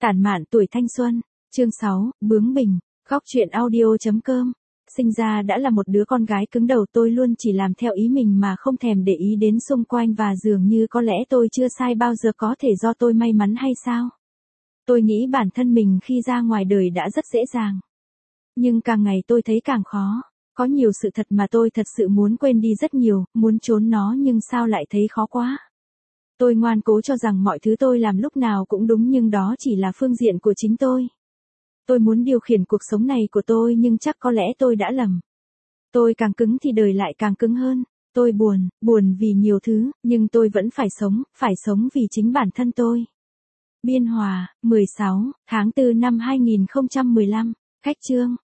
Tản mạn tuổi thanh xuân, chương 6, bướng bỉnh, khóc chuyện audio.com. Sinh ra đã là một đứa con gái cứng đầu, tôi luôn chỉ làm theo ý mình mà không thèm để ý đến xung quanh, và dường như có lẽ tôi chưa sai bao giờ, có thể do tôi may mắn hay sao? Tôi nghĩ bản thân mình khi ra ngoài đời đã rất dễ dàng. Nhưng càng ngày tôi thấy càng khó. Có nhiều sự thật mà tôi thật sự muốn quên đi rất nhiều, muốn trốn nó, nhưng sao lại thấy khó quá. Tôi ngoan cố cho rằng mọi thứ tôi làm lúc nào cũng đúng, nhưng đó chỉ là phương diện của chính tôi. Tôi muốn điều khiển cuộc sống này của tôi, nhưng chắc có lẽ tôi đã lầm. Tôi càng cứng thì đời lại càng cứng hơn. Tôi buồn vì nhiều thứ, nhưng tôi vẫn phải sống vì chính bản thân tôi. Biên Hòa, 16, tháng 4 năm 2015. Khách chương,